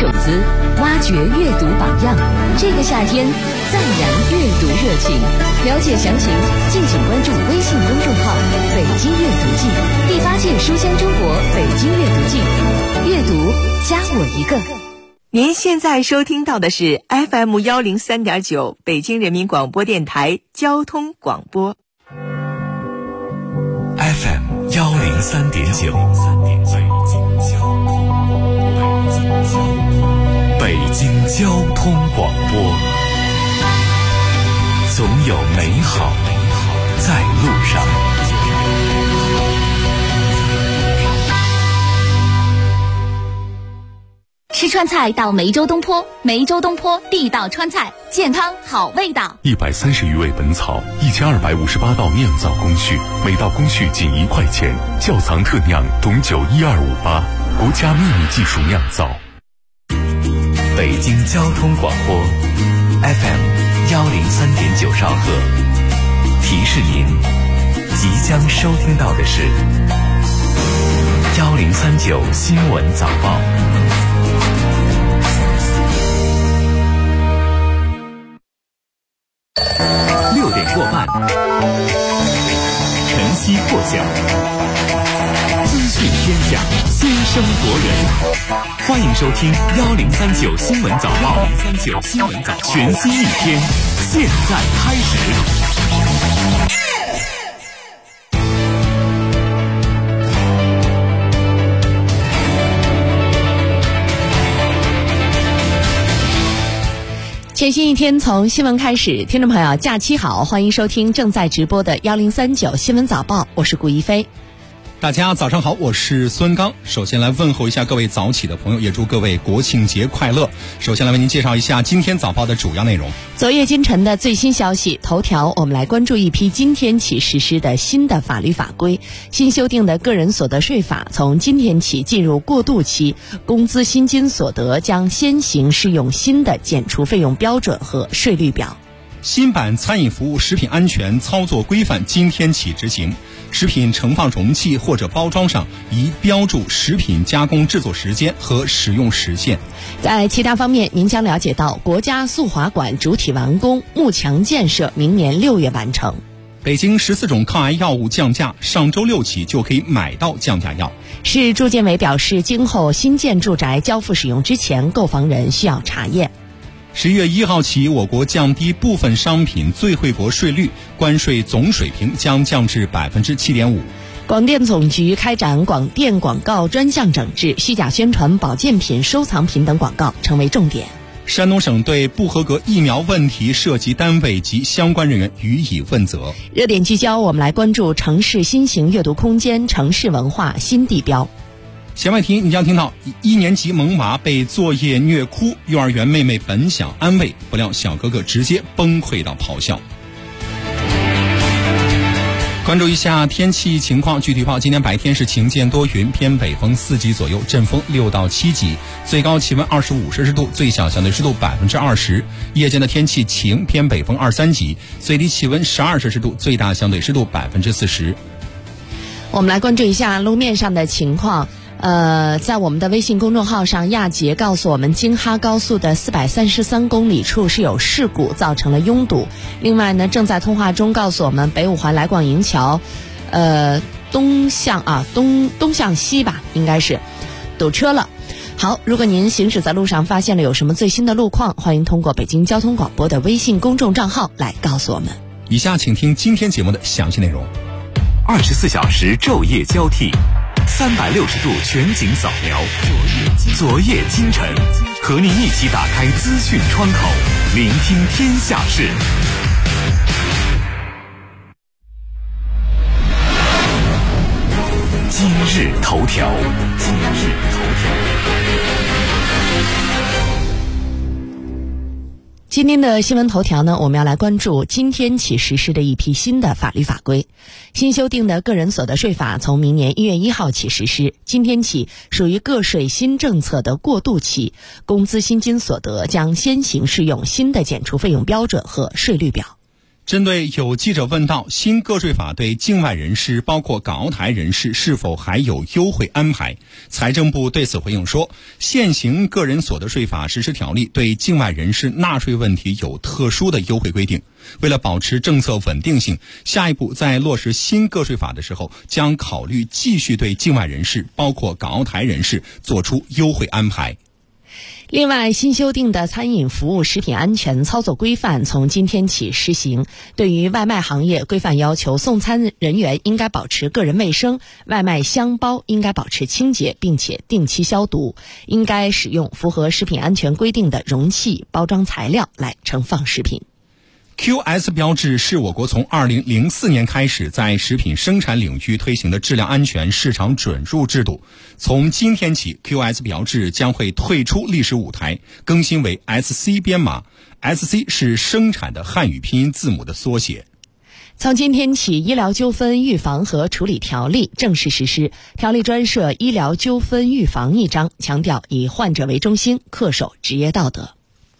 种子，挖掘阅读榜样。这个夏天，赞扬阅读热情。了解详情，敬请关注微信公众号“北京阅读季”第8届书香中国北京阅读季，阅读加我一个。 您现在收听到的是 FM 103.9北京人民广播电台交通广播。 FM 103.9，北京交通广播，总有美好在路上。 吃川菜到梅州东坡，梅州东坡地道川菜，健康好味道。 130余味本草，1258道酿造工序，每道工序仅1块钱。窖藏特酿董酒12588，国家秘密技术酿造。北京交通广播 FM 103.9兆赫，提示您即将收听到的是1039新闻早报。6点过半，晨曦破晓，资讯天下，先声夺人。欢迎收听1039新闻早报，1039新闻早报，全新一天，现在开始。 全新一天从新闻开始，听众朋友假期好，欢迎收听正在直播的1039新闻早报，我是顾一飞。 大家早上好，我是孙刚。首先来问候一下各位早起的朋友，也祝各位国庆节快乐。首先来为您介绍一下今天早报的主要内容。 昨夜今晨的最新消息，头条我们来关注一批今天起实施的新的法律法规。新修订的个人所得税法从今天起进入过渡期，工资薪金所得将先行适用新的减除费用标准和税率表。 新版餐饮服务食品安全操作规范今天起执行，食品盛放容器或者包装上宜标注食品加工制作时间和使用时限。 在其他方面，您将了解到国家速滑馆主体完工，幕墙建设明年6月完成。 北京14种抗癌药物降价，上周6起就可以买到降价药。 市住建委表示，今后新建住宅交付使用之前，购房人需要查验。 11月1号起，我国降低部分商品最惠国税率，关税总水平将降至7.5%。 广电总局开展广电广告专项整治，虚假宣传保健品、收藏品等广告成为重点。 山东省对不合格疫苗问题涉及单位及相关人员予以问责。 热点聚焦，我们来关注城市新型阅读空间、城市文化新地标。 弦外题，你将听到1年级萌娃被作业虐哭，幼儿园妹妹本想安慰，不料小哥哥直接崩溃到咆哮。关注一下天气情况，具体报今天白天是晴间多云，偏北风4级左右，阵风6到7级，最高气温25摄氏度，最小相对湿度20%。夜间的天气晴，偏北风2、3级，最低气温12摄氏度，最大相对湿度40%。 我们来关注一下路面上的情况。在我们的微信公众号上，亚杰告诉我们，京哈高速的433公里处是有事故，造成了拥堵。另外呢，正在通话中告诉我们，北五环来广营桥，东向西吧，应该是堵车了。好，如果您行驶在路上发现了有什么最新的路况，欢迎通过北京交通广播的微信公众账号来告诉我们。 以下请听今天节目的详细内容。 24小时昼夜交替，360度全景扫描，昨夜今晨，和您一起打开资讯窗口，聆听天下事。今日头条， 今天的新闻头条呢，我们要来关注今天起实施的一批新的法律法规。新修订的个人所得税法从明年1月1号起实施，今天起属于个税新政策的过渡期，工资薪金所得将先行适用新的减除费用标准和税率表。 针对有记者问到新个税法对境外人士包括港澳台人士是否还有优惠安排，财政部对此回应说，现行个人所得税法实施条例对境外人士纳税问题有特殊的优惠规定，为了保持政策稳定性，下一步在落实新个税法的时候，将考虑继续对境外人士包括港澳台人士做出优惠安排。 另外，新修订的餐饮服务食品安全操作规范从今天起施行。对于外卖行业，规范要求送餐人员应该保持个人卫生，外卖箱包应该保持清洁，并且定期消毒，应该使用符合食品安全规定的容器、包装材料来盛放食品。 QS 标志是我国从2004年开始在食品生产领域推行的质量安全市场准入制度。从今天起 ，QS 标志将会退出历史舞台，更新为 SC 编码。SC 是生产的汉语拼音字母的缩写。 从今天起，医疗纠纷预防和处理条例正式实施。条例专设医疗纠纷预防一章，强调以患者为中心，恪守职业道德。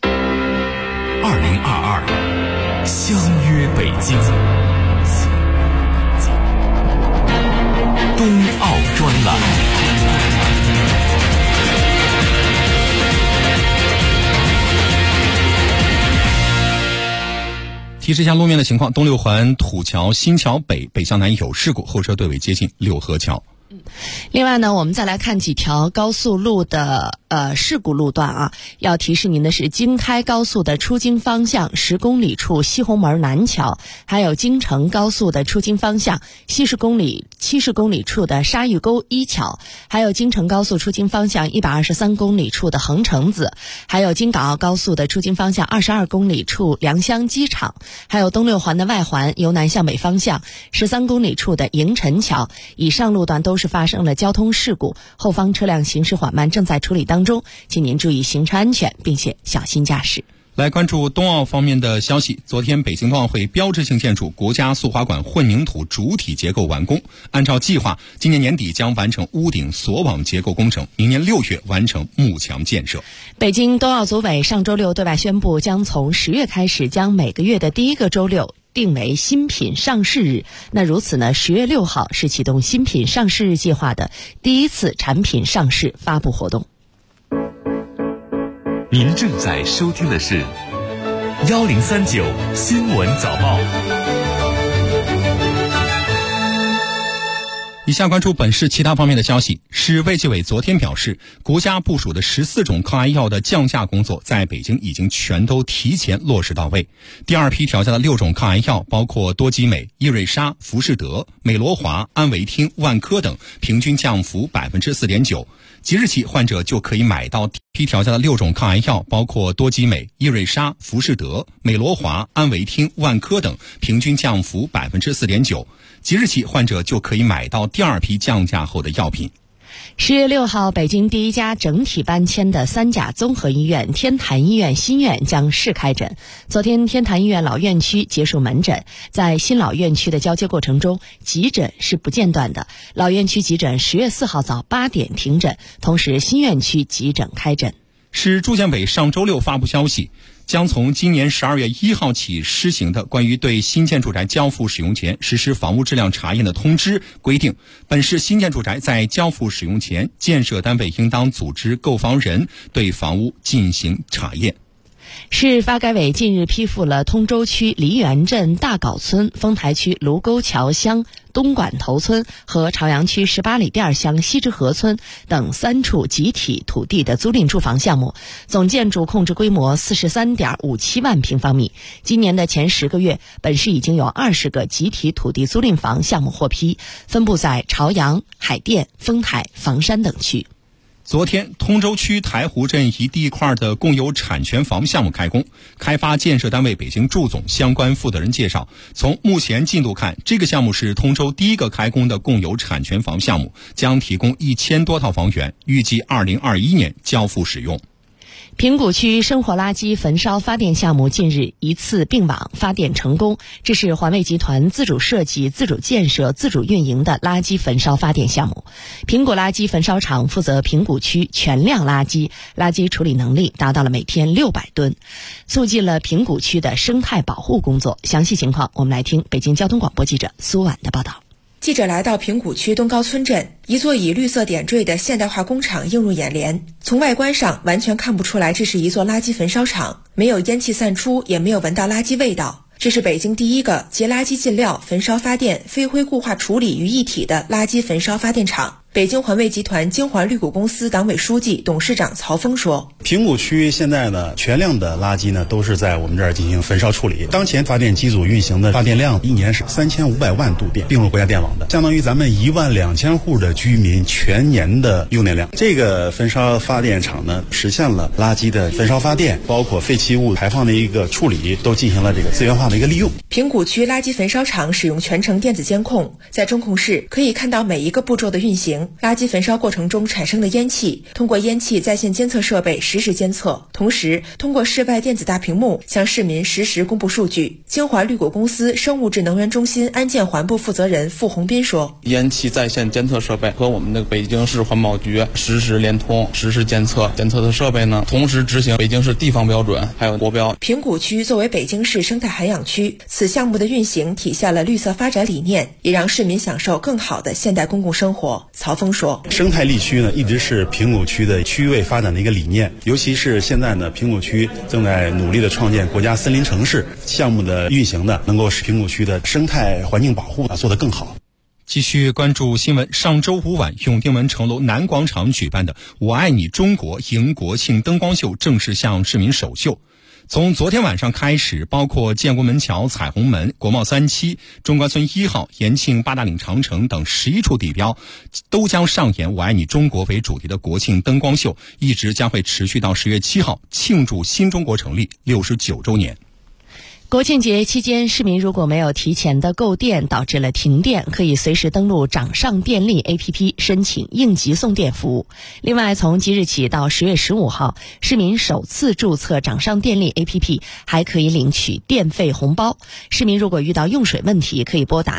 2022相约北京，冬奥专栏。 提示一下路面的情况，东六环土桥新桥北北向南有事故，后车队尾接近六河桥。 另外呢，我们再来看几条高速路的事故路段啊。要提示您的是，京开高速的出京方向10公里处西红门南桥，还有京承高速的出京方向70公里处的沙峪沟一桥，还有京承高速出京方向123公里处的横城子，还有京港澳高速的出京方向22公里处良乡机场，还有东六环的外环由南向北方向13公里处的营臣桥。以上路段都是发生了交通事故，后方车辆行驶缓慢，正在处理当中，请您注意行车安全，并且小心驾驶。 来关注冬奥方面的消息。昨天，北京冬奥会标志性建筑国家速滑馆混凝土主体结构完工，按照计划，今年年底将完成屋顶锁网结构工程，明年6月完成幕墙建设。 北京冬奥组委上周六对外宣布，将从10月开始，将每个月的第一个周六定为新品上市日。那如此呢，10月6号是启动新品上市日计划的第一次产品上市发布活动。 您正在收听的是1039新闻早报。 以下关注本市其他方面的消息。市卫计委昨天表示，国家部署的14种抗癌药的降价工作在北京已经全都提前落实到位。第二批调价的6种抗癌药包括多吉美、伊瑞莎、福士德、美罗华、安维汀、万科等，平均降幅 4.9%。即日起，患者就可以买到批调价的6种抗癌药，包括多吉美、伊瑞莎、福士德、美罗华、安维汀、万科等，平均降幅 4.9%。即日起，患者就可以买到第二批降价后的药品。 10月6号，北京第一家整体搬迁的3甲综合医院天坛医院新院将试开诊。昨天，天坛医院老院区结束门诊，在新老院区的交接过程中，急诊是不间断的。老院区急诊10月4号早8点停诊，同时新院区急诊开诊。 市住建委上周六发布消息，将从今年12月1号起施行的关于对新建住宅交付使用前实施房屋质量查验的通知规定，本市新建住宅在交付使用前，建设单位应当组织购房人对房屋进行查验。 市发改委近日批复了通州区梨园镇大镐村、丰台区卢沟桥乡东管头村和朝阳区18里店乡西直河村等3处集体土地的租赁住房项目，总建筑控制规模43.57万平方米。今年的前10个月，本市已经有20个集体土地租赁房项目获批，分布在朝阳、海淀、丰台、房山等区。 昨天，通州区台湖镇一地块的共有产权房项目开工。开发建设单位北京住总相关负责人介绍，从目前进度看，这个项目是通州第一个开工的共有产权房项目，将提供1000多套房源，预计2021年交付使用。 平谷区生活垃圾焚烧发电项目近日一次并网发电成功，这是环卫集团自主设计、自主建设、自主运营的垃圾焚烧发电项目。平谷垃圾焚烧厂负责平谷区全量垃圾处理能力达到了每天600吨，促进了平谷区的生态保护工作。详细情况，我们来听北京交通广播记者苏婉的报道。 记者来到平谷区东高村镇，一座以绿色点缀的现代化工厂映入眼帘。从外观上完全看不出来这是一座垃圾焚烧厂，没有烟气散出，也没有闻到垃圾味道。这是北京第一个集垃圾进料、焚烧发电、飞灰固化处理于一体的垃圾焚烧发电厂。北京环卫集团京环绿谷公司党委书记、董事长曹峰说： 平谷区现在呢，全量的垃圾呢都是在我们这儿进行焚烧处理。当前发电机组运行的发电量一年是3500万度电，并入国家电网的，相当于咱们12000户的居民全年的用电量。这个焚烧发电厂呢，实现了垃圾的焚烧发电，包括废弃物排放的一个处理，都进行了这个资源化的一个利用。 平谷区垃圾焚烧厂使用全程电子监控，在中控室可以看到每一个步骤的运行。垃圾焚烧过程中产生的烟气，通过烟气在线监测设备实时监测，同时通过室外电子大屏幕向市民实时公布数据。京环绿谷公司生物质能源中心安建环部负责人付宏斌说： 烟气在线监测设备和我们的北京市环保局实时联通，实时监测的设备呢，同时执行北京市地方标准还有国标。 平谷区作为北京市生态涵养区，此项目的运行体现了绿色发展理念，也让市民享受更好的现代公共生活。曹峰说： 生态力区呢，一直是平谷区的区位发展的一个理念，尤其是现在呢，平谷区正在努力的创建国家森林城市，项目的运行呢，能够使平谷区的生态环境保护做得更好。 继续关注新闻。上周五晚，永定门城楼南广场举办的“我爱你中国”迎国庆灯光秀正式向市民首秀。从昨天晚上开始，包括建国门桥、彩虹门、国贸3期、中关村1号、延庆八达岭长城等11处地标都将上演“我爱你中国”为主题的国庆灯光秀，一直将会持续到10月7号，庆祝新中国成立69周年。 国庆节期间，市民如果没有提前的购电，导致了停电，可以随时登录掌上电力 APP 申请应急送电服务。另外，从即日起到10月15号，市民首次注册掌上电力 APP 还可以领取电费红包。市民如果遇到用水问题，可以拨打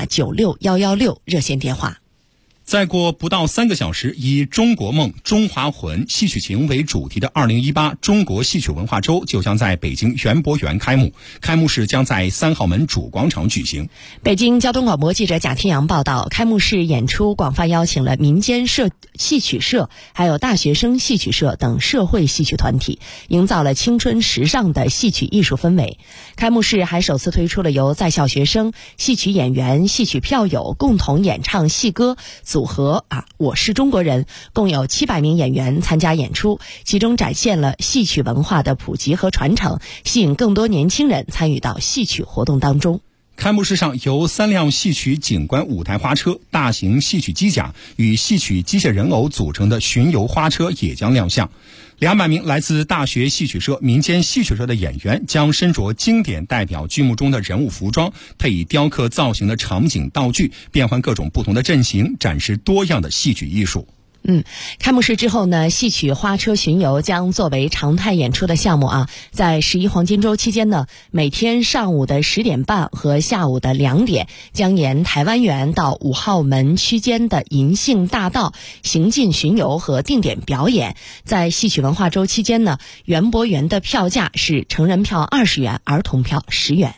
96116热线电话。 再过不到3个小时，以中国梦、中华魂、戏曲情为主题的2018中国戏曲文化周就将在北京园博园开幕，开幕式将在3号门主广场举行。 北京交通广播记者贾天阳报道，开幕式演出广泛邀请了民间戏曲社，还有大学生戏曲社等社会戏曲团体，营造了青春时尚的戏曲艺术氛围。开幕式还首次推出了由在校学生、戏曲演员、戏曲票友共同演唱戏歌组合我是中国人，共有700名演员参加演出，其中展现了戏曲文化的普及和传承，吸引更多年轻人参与到戏曲活动当中。 开幕式上，由3辆戏曲景观舞台花车、大型戏曲机甲与戏曲机械人偶组成的巡游花车也将亮相。200名来自大学戏曲社、民间戏曲社的演员将身着经典代表剧目中的人物服装，配以雕刻造型的场景道具，变换各种不同的阵型，展示多样的戏曲艺术。 开幕式之后呢，戏曲花车巡游将作为常态演出的项目在11黄金周期间呢，每天上午的10点半和下午的2点，将沿台湾园到5号门区间的银杏大道行进巡游和定点表演。在戏曲文化周期间呢，园博园的票价是成人票20元，儿童票10元。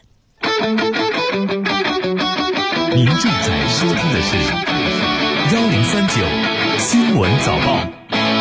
您正在收听的是1039新闻早报。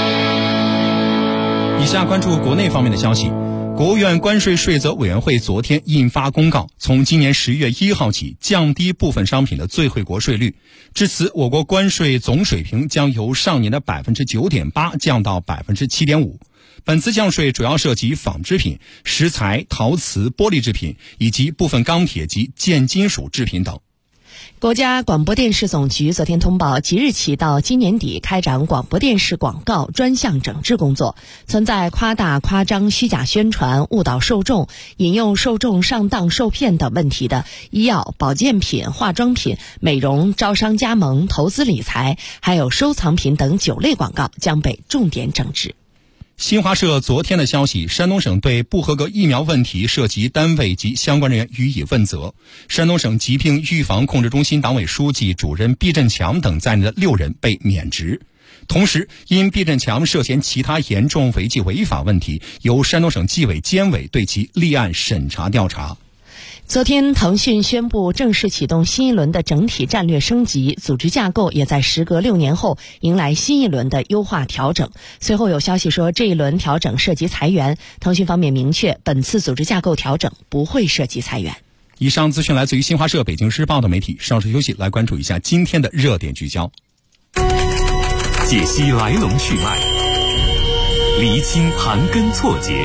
以下关注国内方面的消息。国务院关税税则委员会昨天印发公告，从今年11月1号起降低部分商品的最惠国税率。至此，我国关税总水平将由上年的 9.8% 降到 7.5%。本次降税主要涉及纺织品、石材、陶瓷、玻璃制品以及部分钢铁及建金属制品等。 国家广播电视总局昨天通报，即日起到今年底开展广播电视广告专项整治工作，存在夸大、夸张、虚假宣传、误导受众、引诱受众上当受骗等问题的医药、保健品、化妆品、美容、招商加盟、投资理财，还有收藏品等9类广告将被重点整治。 新华社昨天的消息，山东省对不合格疫苗问题涉及单位及相关人员予以问责。山东省疾病预防控制中心党委书记、主任毕振强等在内的6人被免职。同时，因毕振强涉嫌其他严重违纪违法问题，由山东省纪委监委对其立案审查调查。 昨天，腾讯宣布正式启动新一轮的整体战略升级，组织架构也在时隔6年后迎来新一轮的优化调整。随后有消息说，这一轮调整涉及裁员，腾讯方面明确，本次组织架构调整不会涉及裁员。 以上资讯来自于新华社、北京时报的媒体。稍事休息，来关注一下今天的热点聚焦。 解析来龙去脉，厘清盘根错节，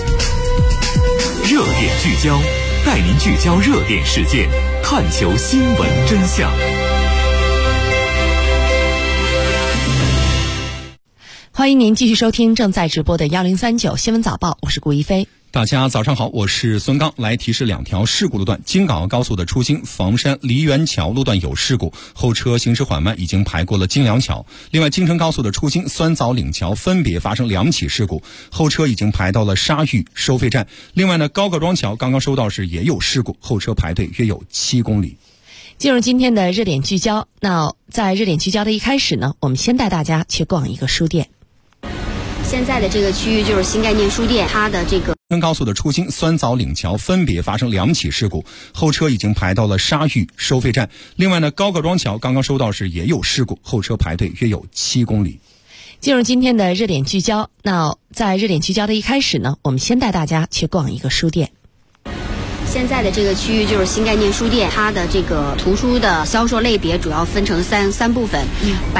热点聚焦，带您聚焦热点事件，探求新闻真相。 欢迎您继续收听正在直播的1039新闻早报，我是顾一飞。 大家早上好，我是孙刚，来提示2条事故路段。京港澳高速的出京房山梨园桥路段有事故，后车行驶缓慢，已经排过了京梁桥。另外，京承高速的出京酸枣岭桥分别发生2起事故，后车已经排到了沙峪收费站。另外呢，高各庄桥刚刚收到时也有事故，后车排队约有7公里。 进入今天的热点聚焦，那在热点聚焦的一开始呢，我们先带大家去逛一个书店。 现在的这个区域就是新概念书店，它的这个京承高速的出京酸枣岭桥分别发生2起事故，后车已经排到了沙峪收费站。另外呢，高各庄桥刚刚收到时也有事故，后车排队约有7公里。 进入今天的热点聚焦，那在热点聚焦的一开始呢，我们先带大家去逛一个书店。 现在的这个区域就是新概念书店，它的这个图书的销售类别主要分成三部分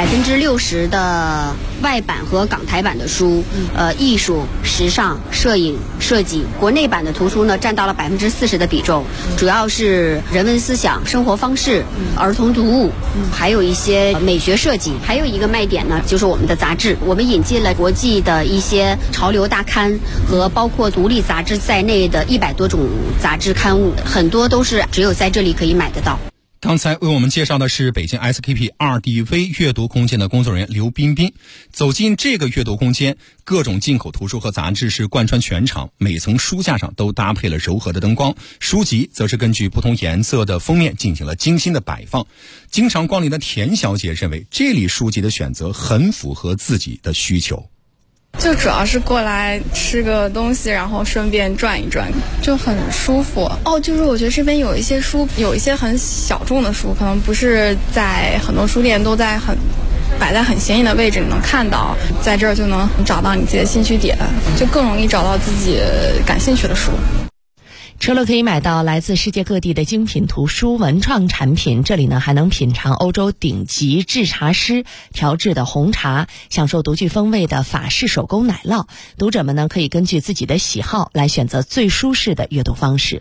，60%的外版和港台版的书，艺术、时尚、摄影、设计，国内版的图书呢占到了40%的比重，主要是人文思想、生活方式、儿童读物，还有一些美学设计。还有一个卖点呢，就是我们的杂志，我们引进了国际的一些潮流大刊和包括独立杂志在内的100多种杂志刊物，很多都是只有在这里可以买得到。 刚才为我们介绍的是北京 SKP 2DV 阅读空间的工作人员刘彬彬。走进这个阅读空间，各种进口图书和杂志是贯穿全场，每层书架上都搭配了柔和的灯光，书籍则是根据不同颜色的封面进行了精心的摆放。经常光临的田小姐认为，这里书籍的选择很符合自己的需求。 就主要是过来吃个东西，然后顺便转一转，就很舒服。就是我觉得这边有一些书，有一些很小众的书，可能不是在很多书店都在摆在很显眼的位置，你能看到，在这儿就能找到你自己的兴趣点，就更容易找到自己感兴趣的书。 除了可以买到来自世界各地的精品图书、文创产品，这里呢还能品尝欧洲顶级制茶师调制的红茶，享受独具风味的法式手工奶酪。读者们呢可以根据自己的喜好来选择最舒适的阅读方式。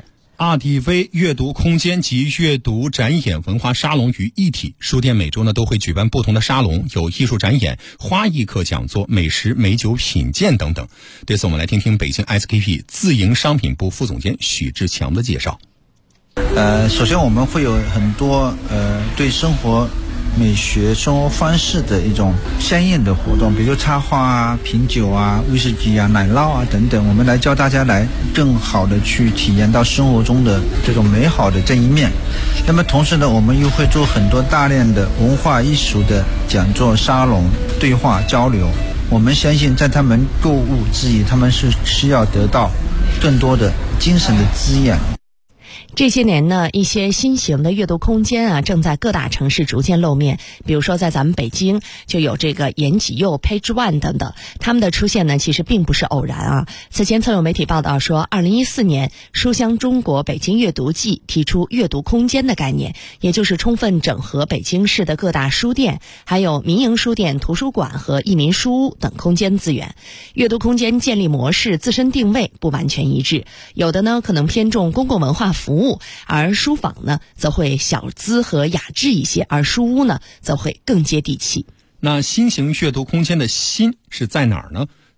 2DV 阅读空间及阅读展演文化沙龙于一体，书店每周呢都会举办不同的沙龙，有艺术展演、花艺课讲座、美食美酒品鉴等等。对此我们来听听北京 SKP 自营商品部副总监许志强的介绍。 首先我们会有很多对生活美学、生活方式的一种相应的活动，比如插花啊、品酒啊、威士忌啊、奶酪啊等等，我们来教大家来更好的去体验到生活中的这种美好的这一面。那么同时呢，我们又会做很多大量的文化艺术的讲座、沙龙、对话交流。我们相信在他们购物之余，他们是需要得到更多的精神的滋养。 这些年呢，一些新型的阅读空间啊，正在各大城市逐渐露面。比如说，在咱们北京就有这个延禧柚、Page One 等等，他们的出现呢，其实并不是偶然啊。此前曾有媒体报道说，2014年书香中国北京阅读季提出阅读空间的概念，也就是充分整合北京市的各大书店，还有民营书店、图书馆和益民书屋等空间资源。阅读空间建立模式、自身定位不完全一致，有的呢可能偏重公共文化服务，而书坊呢则会小资和雅致一些，而书屋呢则会更接地气。 那新型阅读空间的新是在哪儿呢？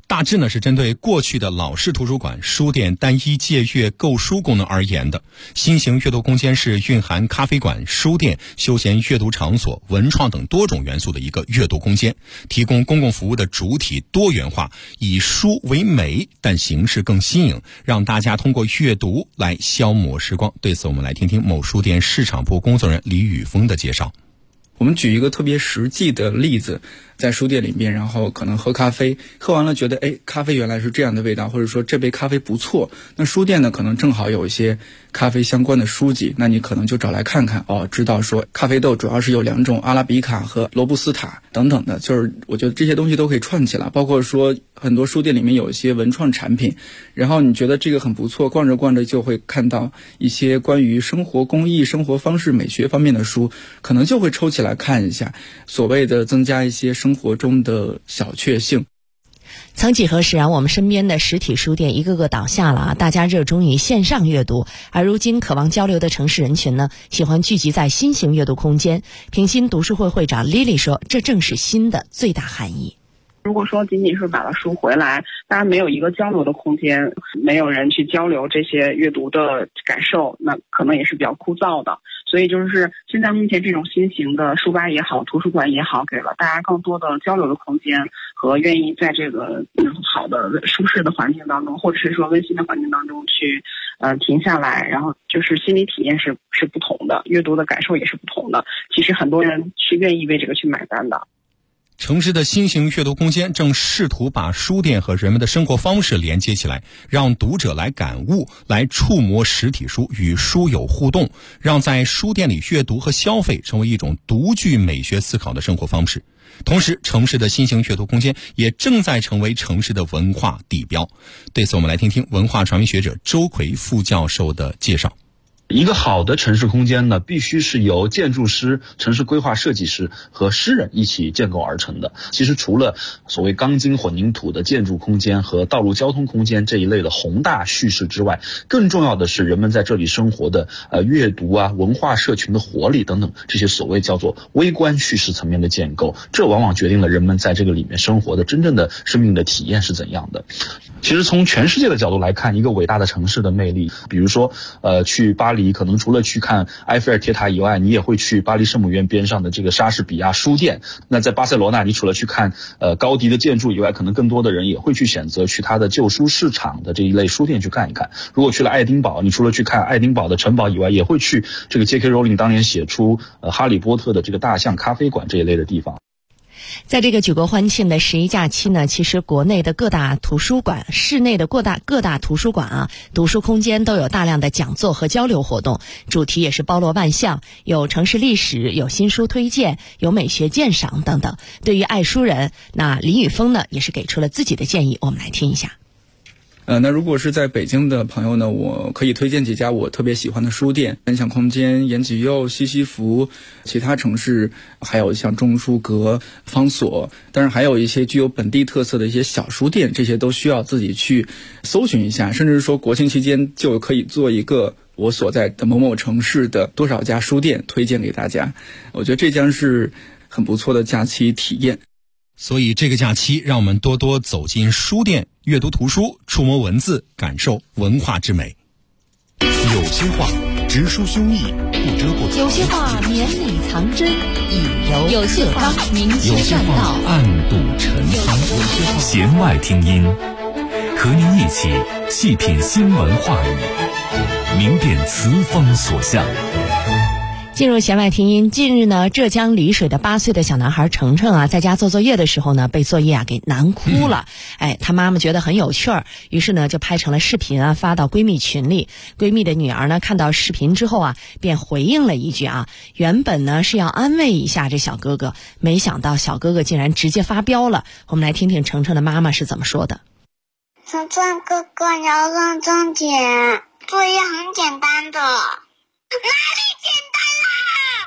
大致呢是针对过去的老式图书馆、书店单一借阅购书功能而言的。新型阅读空间是蕴含咖啡馆、书店、休闲阅读场所、文创等多种元素的一个阅读空间，提供公共服务的主体多元化，以书为媒，但形式更新颖，让大家通过阅读来消磨时光。对此，我们来听听某书店市场部工作人员李宇峰的介绍。 我们举一个特别实际的例子，在书店里面，然后可能喝咖啡，喝完了觉得咖啡原来是这样的味道，或者说这杯咖啡不错，那书店呢可能正好有一些咖啡相关的书籍，那你可能就找来看看，知道说咖啡豆主要是有2种，阿拉比卡和罗布斯塔等等的，就是我觉得这些东西都可以串起来。包括说很多书店里面有一些文创产品，然后你觉得这个很不错，逛着逛着就会看到一些关于生活工艺、生活方式、美学方面的书，可能就会抽起来看一下，所谓的增加一些生活中的小确幸。 曾几何时啊，我们身边的实体书店一个个倒下了啊，大家热衷于线上阅读，而如今渴望交流的城市人群呢，喜欢聚集在新型阅读空间。平心读书会会长 Lily 说，这正是新的最大含义。 如果说仅仅是买了书回来，大家没有一个交流的空间，没有人去交流这些阅读的感受，那可能也是比较枯燥的。所以就是现在目前这种新型的书吧也好，图书馆也好，给了大家更多的交流的空间和愿意在这个好的舒适的环境当中，或者是说温馨的环境当中去停下来，然后就是心理体验是不同的，阅读的感受也是不同的。其实很多人是愿意为这个去买单的。 城市的新型阅读空间正试图把书店和人们的生活方式连接起来，让读者来感悟，来触摸实体书，与书友互动，让在书店里阅读和消费成为一种独具美学思考的生活方式。同时，城市的新型阅读空间也正在成为城市的文化地标。对此，我们来听听文化传媒学者周奎副教授的介绍。 一个好的城市空间呢，必须是由建筑师、城市规划设计师和诗人一起建构而成的。其实除了所谓钢筋混凝土的建筑空间和道路交通空间这一类的宏大叙事之外，更重要的是人们在这里生活的阅读啊、文化社群的活力等等，这些所谓叫做微观叙事层面的建构，这往往决定了人们在这个里面生活的真正的生命的体验是怎样的。其实从全世界的角度来看，一个伟大的城市的魅力，比如说去巴黎，可能除了去看埃菲尔铁塔以外，你也会去巴黎圣母院边上的这个莎士比亚书店。那在巴塞罗那，你除了去看高迪的建筑以外，可能更多的人也会去选择去他的旧书市场的这一类书店去看一看。如果去了爱丁堡，你除了去看爱丁堡的城堡以外，也会去这个 J.K. Rowling 当年写出哈利波特的这个大象咖啡馆这一类的地方。 在这个举国欢庆的十一假期呢，其实国内的各大图书馆、市内的各大图书馆啊，读书空间都有大量的讲座和交流活动，主题也是包罗万象，有城市历史，有新书推荐，有美学鉴赏等等。对于爱书人，那李宇峰呢也是给出了自己的建议，我们来听一下。 那如果是在北京的朋友呢，我可以推荐几家我特别喜欢的书店，分享空间、延吉佑、西西弗，其他城市还有像中书阁、方所，当然还有一些具有本地特色的一些小书店，这些都需要自己去搜寻一下，甚至是说国庆期间就可以做一个我所在的某某城市的多少家书店推荐给大家，我觉得这将是很不错的假期体验。 所以这个假期，让我们多多走进书店，阅读图书，触摸文字，感受文化之美。 有些话直抒胸臆，不遮过； 有些话绵里藏针，以柔有些话明修栈道， 暗度陈仓。弦外听音，和您一起细品新闻话语，明辨词风所向。 进入弦外听音。近日呢，浙江丽水的8岁的小男孩程程啊，在家做作业的时候呢，被作业啊给难哭了。他妈妈觉得很有趣儿，于是呢就拍成了视频啊，发到闺蜜群里。闺蜜的女儿呢看到视频之后啊，便回应了一句啊，原本呢是要安慰一下这小哥哥，没想到小哥哥竟然直接发飙了。我们来听听程程的妈妈是怎么说的。 程程哥哥，你要认真点，作业很简单的。哪里简单啦？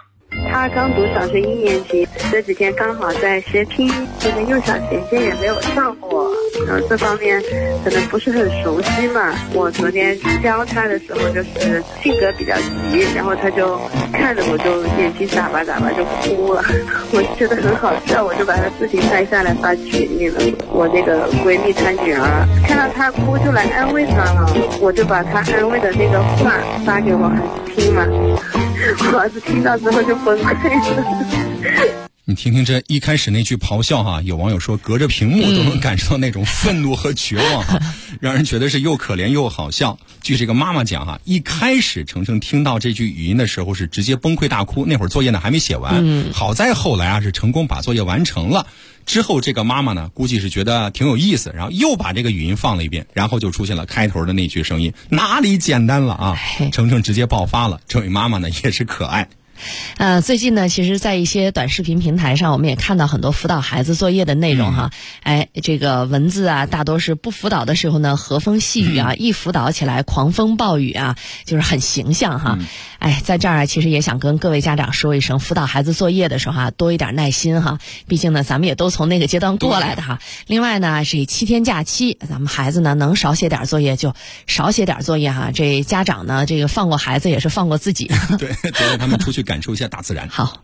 他刚读小学1年级，这几天刚好在学拼音，这个幼小衔接也没有上过，然后这方面可能不是很熟悉嘛。我昨天教他的时候，就是性格比较急，然后他就看着我就眼睛眨巴眨巴就哭了，我觉得很好笑，我就把他视频拍下来发群里了。我那个闺蜜她女儿看到他哭就来安慰他了，我就把他安慰的那个话发给我儿子听嘛，我儿子听到之后就崩溃了。 你听听这一开始那句咆哮哈，有网友说隔着屏幕都能感受到那种愤怒和绝望哈，让人觉得是又可怜又好笑。据这个妈妈讲哈，一开始程程听到这句语音的时候是直接崩溃大哭，那会儿作业呢还没写完，好在后来啊是成功把作业完成了。之后这个妈妈呢估计是觉得挺有意思，然后又把这个语音放了一遍，然后就出现了开头的那句声音，哪里简单了啊，程程直接爆发了。这位妈妈呢也是可爱。 最近呢，其实在一些短视频平台上，我们也看到很多辅导孩子作业的内容哈。这个文字啊，大多是不辅导的时候呢，和风细雨啊，一辅导起来狂风暴雨啊，就是很形象哈。在这儿啊，其实也想跟各位家长说一声，辅导孩子作业的时候啊，多一点耐心哈。毕竟呢，咱们也都从那个阶段过来的哈。另外呢，这7天假期，咱们孩子呢能少写点作业就少写点作业哈。这家长呢，这个放过孩子也是放过自己。 对，得让他们出去感受一下大自然。 好。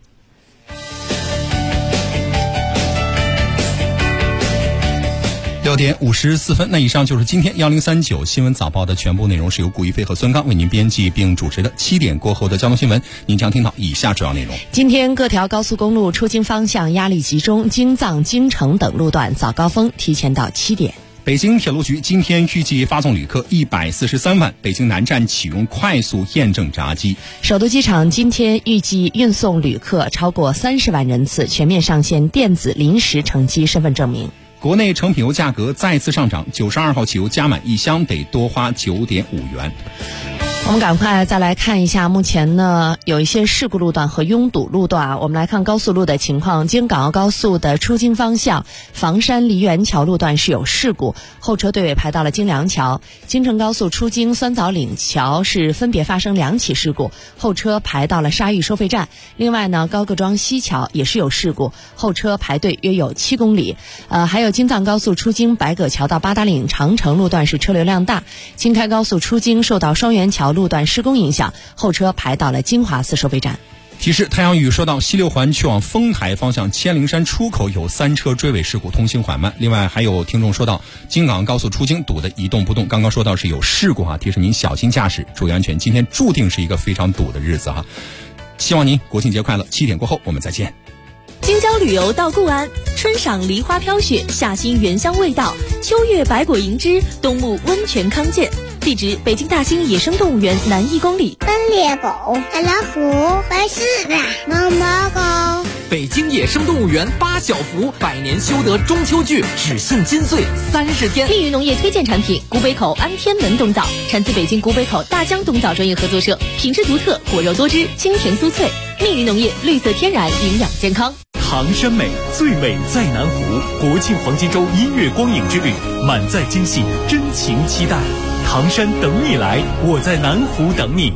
6点54分，那以上就是今天1039新闻早报的全部内容，是由顾一飞和孙刚为您编辑并主持的。7点过后的交通新闻，您将听到以下主要内容。 今天各条高速公路出京方向压力集中，京藏、京承等路段早高峰提前到7点。 北京铁路局今天预计发送旅客143万，北京南站启用快速验证闸机。 首都机场今天预计运送旅客超过30万人次，全面上线电子临时乘机身份证明。 国内成品油价格再次上涨，92号汽油加满1箱得多花9.5元。 我们赶快再来看一下，目前呢有一些事故路段和拥堵路段啊。我们来看高速路的情况，京港澳高速的出京方向房山梨园桥路段是有事故，后车队尾排到了京梁桥。京承高速出京酸枣岭桥是分别发生2起事故，后车排到了沙峪收费站。另外呢，高各庄西桥也是有事故，后车排队约有7公里。还有京藏高速出京白葛桥到八达岭长城路段是车流量大。京开高速出京受到双元桥路段施工影响，后车排到了金华寺收费站。 提示：太阳雨说到西6环去往丰台方向千灵山出口有3车追尾事故，通行缓慢。另外还有听众说到京港高速出京堵得一动不动，刚刚说到是有事故提示您小心驾驶，注意安全。今天注定是一个非常堵的日子哈，希望您国庆节快乐。7点过后我们再见。 京郊旅游到固安，春赏梨花飘雪，夏欣原香味道，秋月百果盈枝，冬沐温泉康健。地址：北京大兴野生动物园南1公里。 奔猎狗、大老虎、白狮子、毛毛狗。 北京野生动物园8小福100年修得中秋剧只限金穗30天。 密云农业推荐产品：古北口安天门冬枣，产自北京古北口大江冬枣专业合作社，品质独特，果肉多汁，清甜酥脆。密云农业，绿色天然，营养健康。 唐山美，最美在南湖。国庆黄金周音乐光影之旅，满载惊喜，真情期待。唐山等你来，我在南湖等你。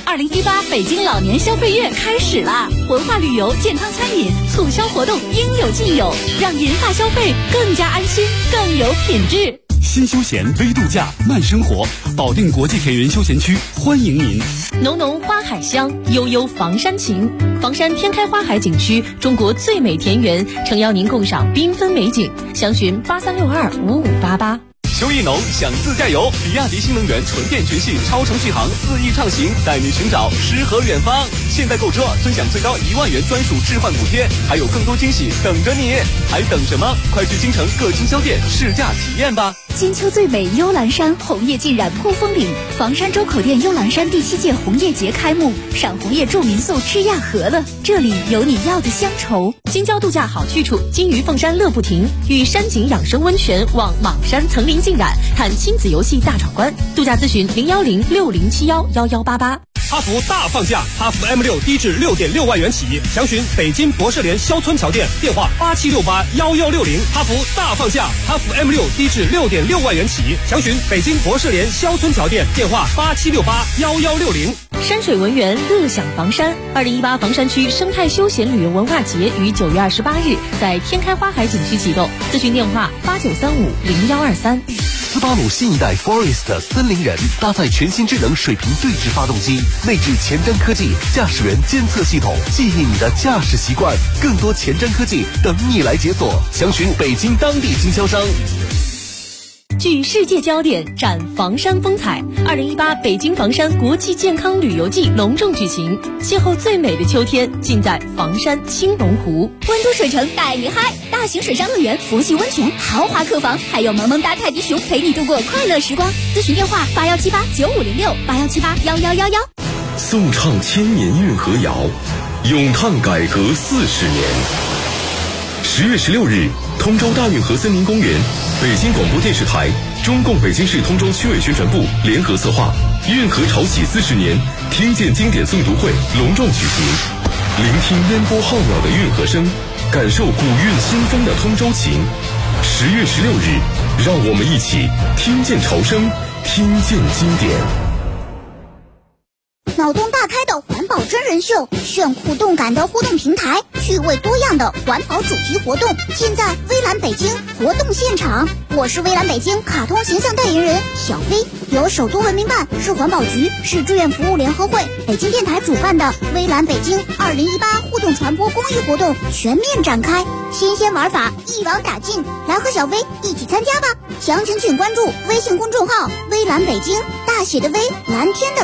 2018北京老年消费月开始啦！文化旅游、健康餐饮促销活动应有尽有，让银发消费更加安心，更有品质。 新休闲微度假慢生活，保定国际田园休闲区欢迎您。 浓浓花海香，悠悠房山情。房山天开花海景区，中国最美田园，诚邀您共赏缤纷美景。详询83625588。 秋意浓想自驾游，比亚迪新能源纯电全系超程续航4翼畅行，带你寻找诗和远方。现在购车尊享最高1万元专属置换补贴，还有更多惊喜等着你，还等什么？快去京城各经销店试驾体验吧！ 金秋最美幽兰山，红叶浸染扑风岭。房山周口店幽兰山第7届红叶节开幕，赏红叶住民宿吃亚河了，这里有你要的乡愁。京郊度假好去处，金鱼凤山乐不停，与山景养生温泉望莽山层林尽染，看亲子游戏大闯关。度假咨询01060711188。 哈弗大放价，哈弗 M6 低至6.6万元起，详询北京博士联肖村桥店，电话87681160。哈弗大放价，哈弗 M6 低至6.6万元起，详询北京博士联肖村桥店，电话87681160。 山水文园乐享房山，2018房山区生态休闲旅游文化节于9月28日在天开花海景区启动，咨询电话89350123。 斯巴鲁新一代 Forest 森林人搭载全新智能水平对置发动机，内置前瞻科技驾驶员监测系统，记忆你的驾驶习惯。更多前瞻科技等你来解锁，详询北京当地经销商。 聚世界焦点，展房山风采。2018北京房山国际健康旅游季隆重举行，邂逅最美的秋天，尽在房山青龙湖。 温都水城带你嗨，大型水上乐园、佛系温泉、豪华客房，还有萌萌哒泰迪熊陪你度过快乐时光。咨询电话81789506，81781111。 颂唱千年运河谣，咏叹改革40年。10月16日，通州大运河森林公园，北京广播电视台、中共北京市通州区委宣传部联合策划运河潮起40年听见经典诵读会隆重举行，聆听烟波浩渺的运河声，感受古韵新风的通州情。10月16日，让我们一起听见潮声，听见经典。 脑洞大开的环保真人秀，炫酷动感的互动平台，趣味多样的环保主题活动，尽在微蓝北京活动现场。我是微蓝北京卡通形象代言人小飞，由首都文明办、市环保局、市志愿服务联合会、北京电台主办的微蓝北京2018互动传播公益活动全面展开，新鲜玩法一网打尽，来和小飞一起参加吧！详情请关注微信公众号微蓝北京，大写的微，蓝天的